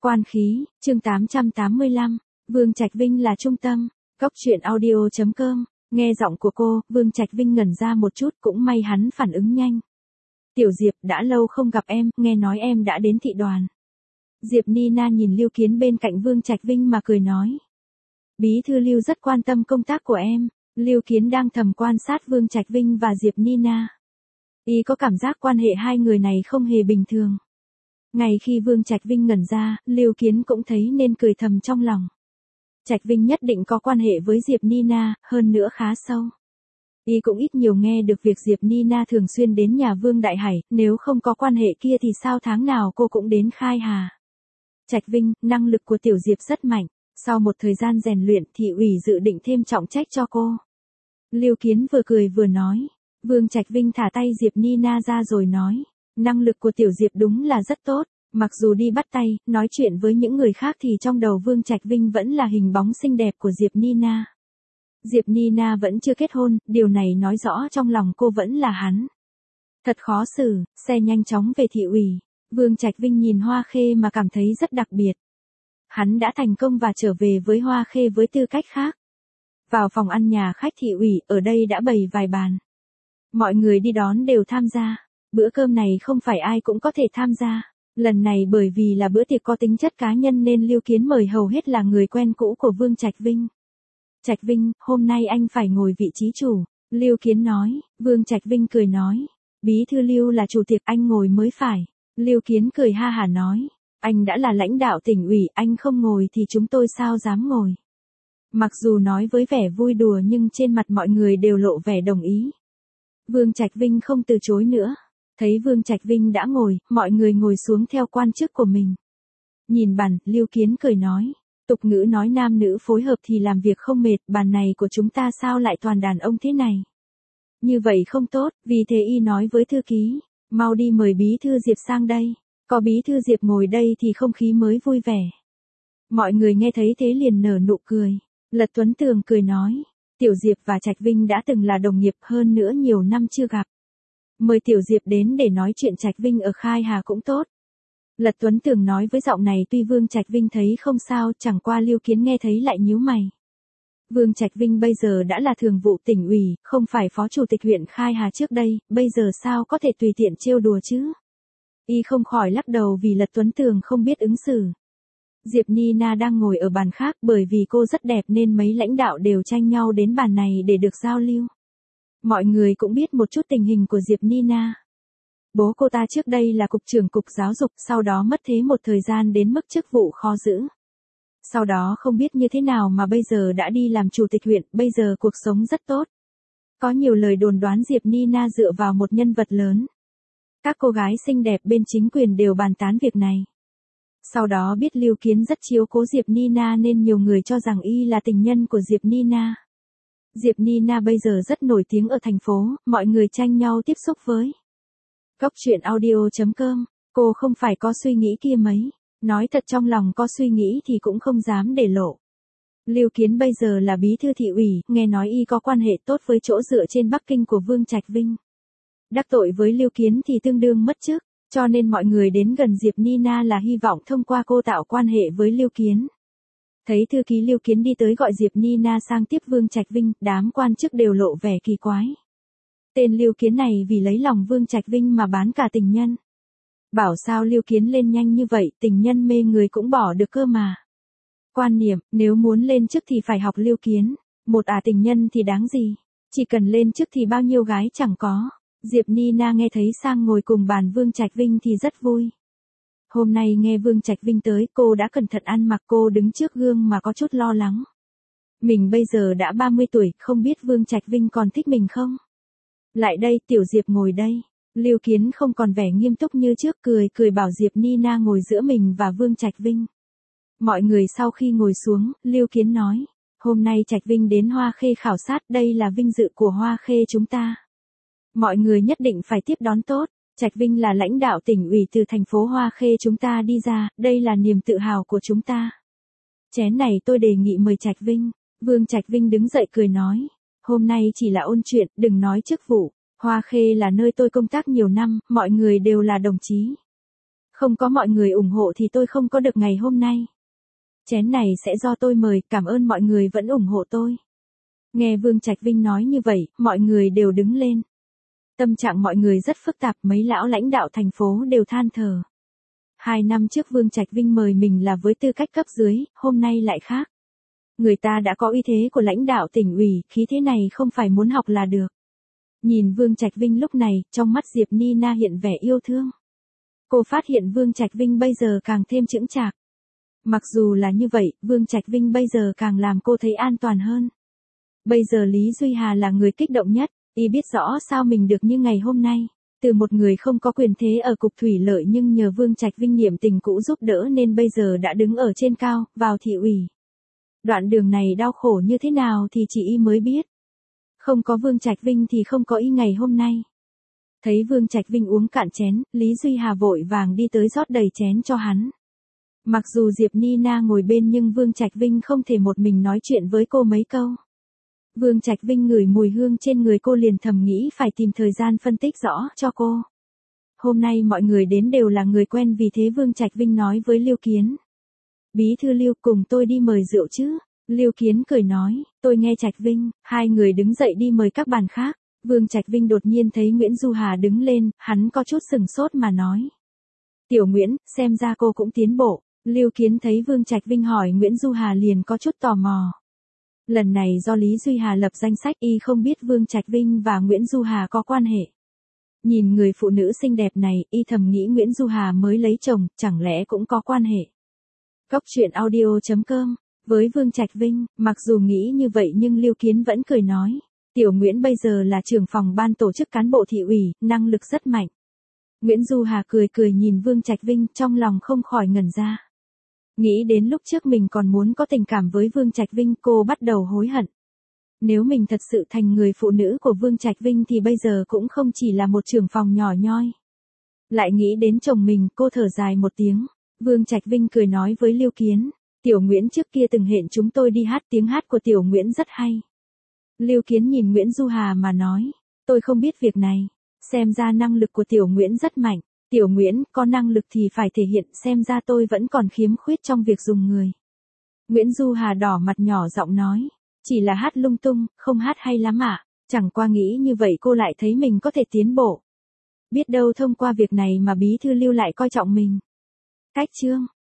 Quan khí, chương 885, Vương Trạch Vinh là trung tâm. Cốc truyện audio.com, nghe giọng của cô, Vương Trạch Vinh ngẩn ra một chút, cũng may hắn phản ứng nhanh. Tiểu Diệp, đã lâu không gặp em, nghe nói em đã đến thị đoàn. Diệp Nina nhìn Lưu Kiến bên cạnh Vương Trạch Vinh mà cười nói. Bí thư Lưu rất quan tâm công tác của em. Lưu Kiến đang thầm quan sát Vương Trạch Vinh và Diệp Nina. Y có cảm giác quan hệ hai người này không hề bình thường. Ngay khi Vương Trạch Vinh ngẩn ra, Lưu Kiến cũng thấy nên cười thầm trong lòng. Trạch Vinh nhất định có quan hệ với Diệp Nina, hơn nữa khá sâu. Y cũng ít nhiều nghe được việc Diệp Nina thường xuyên đến nhà Vương Đại Hải, nếu không có quan hệ kia thì sao tháng nào cô cũng đến Khai Hà. Trạch Vinh, năng lực của Tiểu Diệp rất mạnh, sau một thời gian rèn luyện thị ủy dự định thêm trọng trách cho cô. Lưu Kiến vừa cười vừa nói. Vương Trạch Vinh thả tay Diệp Nina ra rồi nói. Năng lực của Tiểu Diệp đúng là rất tốt, mặc dù đi bắt tay, nói chuyện với những người khác thì trong đầu Vương Trạch Vinh vẫn là hình bóng xinh đẹp của Diệp Nina. Diệp Nina vẫn chưa kết hôn, điều này nói rõ trong lòng cô vẫn là hắn. Thật khó xử, xe nhanh chóng về thị ủy. Vương Trạch Vinh nhìn Hoa Khê mà cảm thấy rất đặc biệt. Hắn đã thành công và trở về với Hoa Khê với tư cách khác. Vào phòng ăn nhà khách thị ủy, ở đây đã bày vài bàn. Mọi người đi đón đều tham gia. Bữa cơm này không phải ai cũng có thể tham gia. Lần này bởi vì là bữa tiệc có tính chất cá nhân nên Lưu Kiến mời hầu hết là người quen cũ của Vương Trạch Vinh. Trạch Vinh, hôm nay anh phải ngồi vị trí chủ. Lưu Kiến nói. Vương Trạch Vinh cười nói. Bí thư Lưu là chủ tiệc, anh ngồi mới phải. Lưu Kiến cười ha hả nói. Anh đã là lãnh đạo tỉnh ủy, anh không ngồi thì chúng tôi sao dám ngồi. Mặc dù nói với vẻ vui đùa nhưng trên mặt mọi người đều lộ vẻ đồng ý. Vương Trạch Vinh không từ chối nữa. Thấy Vương Trạch Vinh đã ngồi, mọi người ngồi xuống theo quan chức của mình. Nhìn bàn, Lưu Kiến cười nói. Tục ngữ nói nam nữ phối hợp thì làm việc không mệt, bàn này của chúng ta sao lại toàn đàn ông thế này. Như vậy không tốt, vì thế y nói với thư ký. Mau đi mời bí thư Diệp sang đây. Có bí thư Diệp ngồi đây thì không khí mới vui vẻ. Mọi người nghe thấy thế liền nở nụ cười. Lật Tuấn Tường cười nói. Tiểu Diệp và Trạch Vinh đã từng là đồng nghiệp, hơn nữa nhiều năm chưa gặp. Mời Tiểu Diệp đến để nói chuyện Trạch Vinh ở Khai Hà cũng tốt. Lật Tuấn Tường nói với giọng này tuy Vương Trạch Vinh thấy không sao, chẳng qua Lưu Kiến nghe thấy lại nhíu mày. Vương Trạch Vinh bây giờ đã là thường vụ tỉnh ủy, không phải phó chủ tịch huyện Khai Hà trước đây, bây giờ sao có thể tùy tiện trêu đùa chứ? Y không khỏi lắc đầu vì Lật Tuấn Tường không biết ứng xử. Diệp Nina đang ngồi ở bàn khác, bởi vì cô rất đẹp nên mấy lãnh đạo đều tranh nhau đến bàn này để được giao lưu. Mọi người cũng biết một chút tình hình của Diệp Nina. Bố cô ta trước đây là cục trưởng cục giáo dục, sau đó mất thế một thời gian đến mức chức vụ khó giữ. Sau đó không biết như thế nào mà bây giờ đã đi làm chủ tịch huyện, bây giờ cuộc sống rất tốt. Có nhiều lời đồn đoán Diệp Nina dựa vào một nhân vật lớn. Các cô gái xinh đẹp bên chính quyền đều bàn tán việc này. Sau đó biết Lưu Kiến rất chiếu cố Diệp Nina nên nhiều người cho rằng y là tình nhân của Diệp Nina. Diệp Nina bây giờ rất nổi tiếng ở thành phố, mọi người tranh nhau tiếp xúc với. Cốc truyện audio.com, cô không phải có suy nghĩ kia mấy. Nói thật trong lòng có suy nghĩ thì cũng không dám để lộ. Lưu Kiến bây giờ là bí thư thị ủy, nghe nói y có quan hệ tốt với chỗ dựa trên Bắc Kinh của Vương Trạch Vinh. Đắc tội với Lưu Kiến thì tương đương mất chức, cho nên mọi người đến gần Diệp Nina là hy vọng thông qua cô tạo quan hệ với Lưu Kiến. Thấy thư ký Lưu Kiến đi tới gọi Diệp Nina sang tiếp Vương Trạch Vinh, đám quan chức đều lộ vẻ kỳ quái. Tên Lưu Kiến này vì lấy lòng Vương Trạch Vinh mà bán cả tình nhân. Bảo sao Lưu Kiến lên nhanh như vậy, tình nhân mê người cũng bỏ được cơ mà. Quan niệm, nếu muốn lên chức thì phải học Lưu Kiến. Một tình nhân thì đáng gì, chỉ cần lên chức thì bao nhiêu gái chẳng có. Diệp Nina nghe thấy sang ngồi cùng bàn Vương Trạch Vinh thì rất vui. Hôm nay nghe Vương Trạch Vinh tới, cô đã cẩn thận ăn mặc, cô đứng trước gương mà có chút lo lắng. Mình bây giờ đã 30 tuổi, không biết Vương Trạch Vinh còn thích mình không? Lại đây, Tiểu Diệp ngồi đây. Lưu Kiến không còn vẻ nghiêm túc như trước, cười bảo Diệp Nina ngồi giữa mình và Vương Trạch Vinh. Mọi người sau khi ngồi xuống, Lưu Kiến nói. Hôm nay Trạch Vinh đến Hoa Khê khảo sát, đây là vinh dự của Hoa Khê chúng ta. Mọi người nhất định phải tiếp đón tốt. Trạch Vinh là lãnh đạo tỉnh ủy từ thành phố Hoa Khê chúng ta đi ra, đây là niềm tự hào của chúng ta. Chén này tôi đề nghị mời Trạch Vinh. Vương Trạch Vinh đứng dậy cười nói. Hôm nay chỉ là ôn chuyện, đừng nói chức vụ. Hoa Khê là nơi tôi công tác nhiều năm, mọi người đều là đồng chí. Không có mọi người ủng hộ thì tôi không có được ngày hôm nay. Chén này sẽ do tôi mời, cảm ơn mọi người vẫn ủng hộ tôi. Nghe Vương Trạch Vinh nói như vậy, mọi người đều đứng lên. Tâm trạng mọi người rất phức tạp, mấy lão lãnh đạo thành phố đều than thở. 2 năm trước Vương Trạch Vinh mời mình là với tư cách cấp dưới, hôm nay lại khác. Người ta đã có uy thế của lãnh đạo tỉnh ủy, khí thế này không phải muốn học là được. Nhìn Vương Trạch Vinh lúc này, trong mắt Diệp Nina hiện vẻ yêu thương. Cô phát hiện Vương Trạch Vinh bây giờ càng thêm chững chạc. Mặc dù là như vậy, Vương Trạch Vinh bây giờ càng làm cô thấy an toàn hơn. Bây giờ Lý Duy Hà là người kích động nhất, y biết rõ sao mình được như ngày hôm nay. Từ một người không có quyền thế ở cục thủy lợi nhưng nhờ Vương Trạch Vinh niệm tình cũ giúp đỡ nên bây giờ đã đứng ở trên cao, vào thị ủy. Đoạn đường này đau khổ như thế nào thì chỉ y mới biết. Không có Vương Trạch Vinh thì không có y ngày hôm nay. Thấy Vương Trạch Vinh uống cạn chén, Lý Duy Hà vội vàng đi tới rót đầy chén cho hắn. Mặc dù Diệp Nina ngồi bên nhưng Vương Trạch Vinh không thể một mình nói chuyện với cô mấy câu. Vương Trạch Vinh ngửi mùi hương trên người cô liền thầm nghĩ phải tìm thời gian phân tích rõ cho cô. Hôm nay mọi người đến đều là người quen vì thế Vương Trạch Vinh nói với Lưu Kiến. Bí thư Lưu cùng tôi đi mời rượu chứ? Lưu Kiến cười nói, tôi nghe Trạch Vinh, hai người đứng dậy đi mời các bàn khác. Vương Trạch Vinh đột nhiên thấy Nguyễn Du Hà đứng lên, hắn có chút sừng sốt mà nói. Tiểu Nguyễn, xem ra cô cũng tiến bộ. Lưu Kiến thấy Vương Trạch Vinh hỏi Nguyễn Du Hà liền có chút tò mò. Lần này do Lý Duy Hà lập danh sách y không biết Vương Trạch Vinh và Nguyễn Du Hà có quan hệ. Nhìn người phụ nữ xinh đẹp này, y thầm nghĩ Nguyễn Du Hà mới lấy chồng, chẳng lẽ cũng có quan hệ. Cốc truyện audio.com. Với Vương Trạch Vinh, mặc dù nghĩ như vậy nhưng Lưu Kiến vẫn cười nói. Tiểu Nguyễn bây giờ là trưởng phòng ban tổ chức cán bộ thị ủy, năng lực rất mạnh. Nguyễn Du Hà cười cười nhìn Vương Trạch Vinh trong lòng không khỏi ngẩn ra. Nghĩ đến lúc trước mình còn muốn có tình cảm với Vương Trạch Vinh cô bắt đầu hối hận. Nếu mình thật sự thành người phụ nữ của Vương Trạch Vinh thì bây giờ cũng không chỉ là một trưởng phòng nhỏ nhoi. Lại nghĩ đến chồng mình cô thở dài một tiếng. Vương Trạch Vinh cười nói với Lưu Kiến. Tiểu Nguyễn trước kia từng hẹn chúng tôi đi hát, tiếng hát của Tiểu Nguyễn rất hay. Lưu Kiến nhìn Nguyễn Du Hà mà nói. Tôi không biết việc này. Xem ra năng lực của Tiểu Nguyễn rất mạnh. Tiểu Nguyễn, có năng lực thì phải thể hiện, xem ra tôi vẫn còn khiếm khuyết trong việc dùng người. Nguyễn Du Hà đỏ mặt nhỏ giọng nói. Chỉ là hát lung tung, không hát hay lắm ạ. Chẳng qua nghĩ như vậy cô lại thấy mình có thể tiến bộ. Biết đâu thông qua việc này mà bí thư Lưu lại coi trọng mình. Cách chương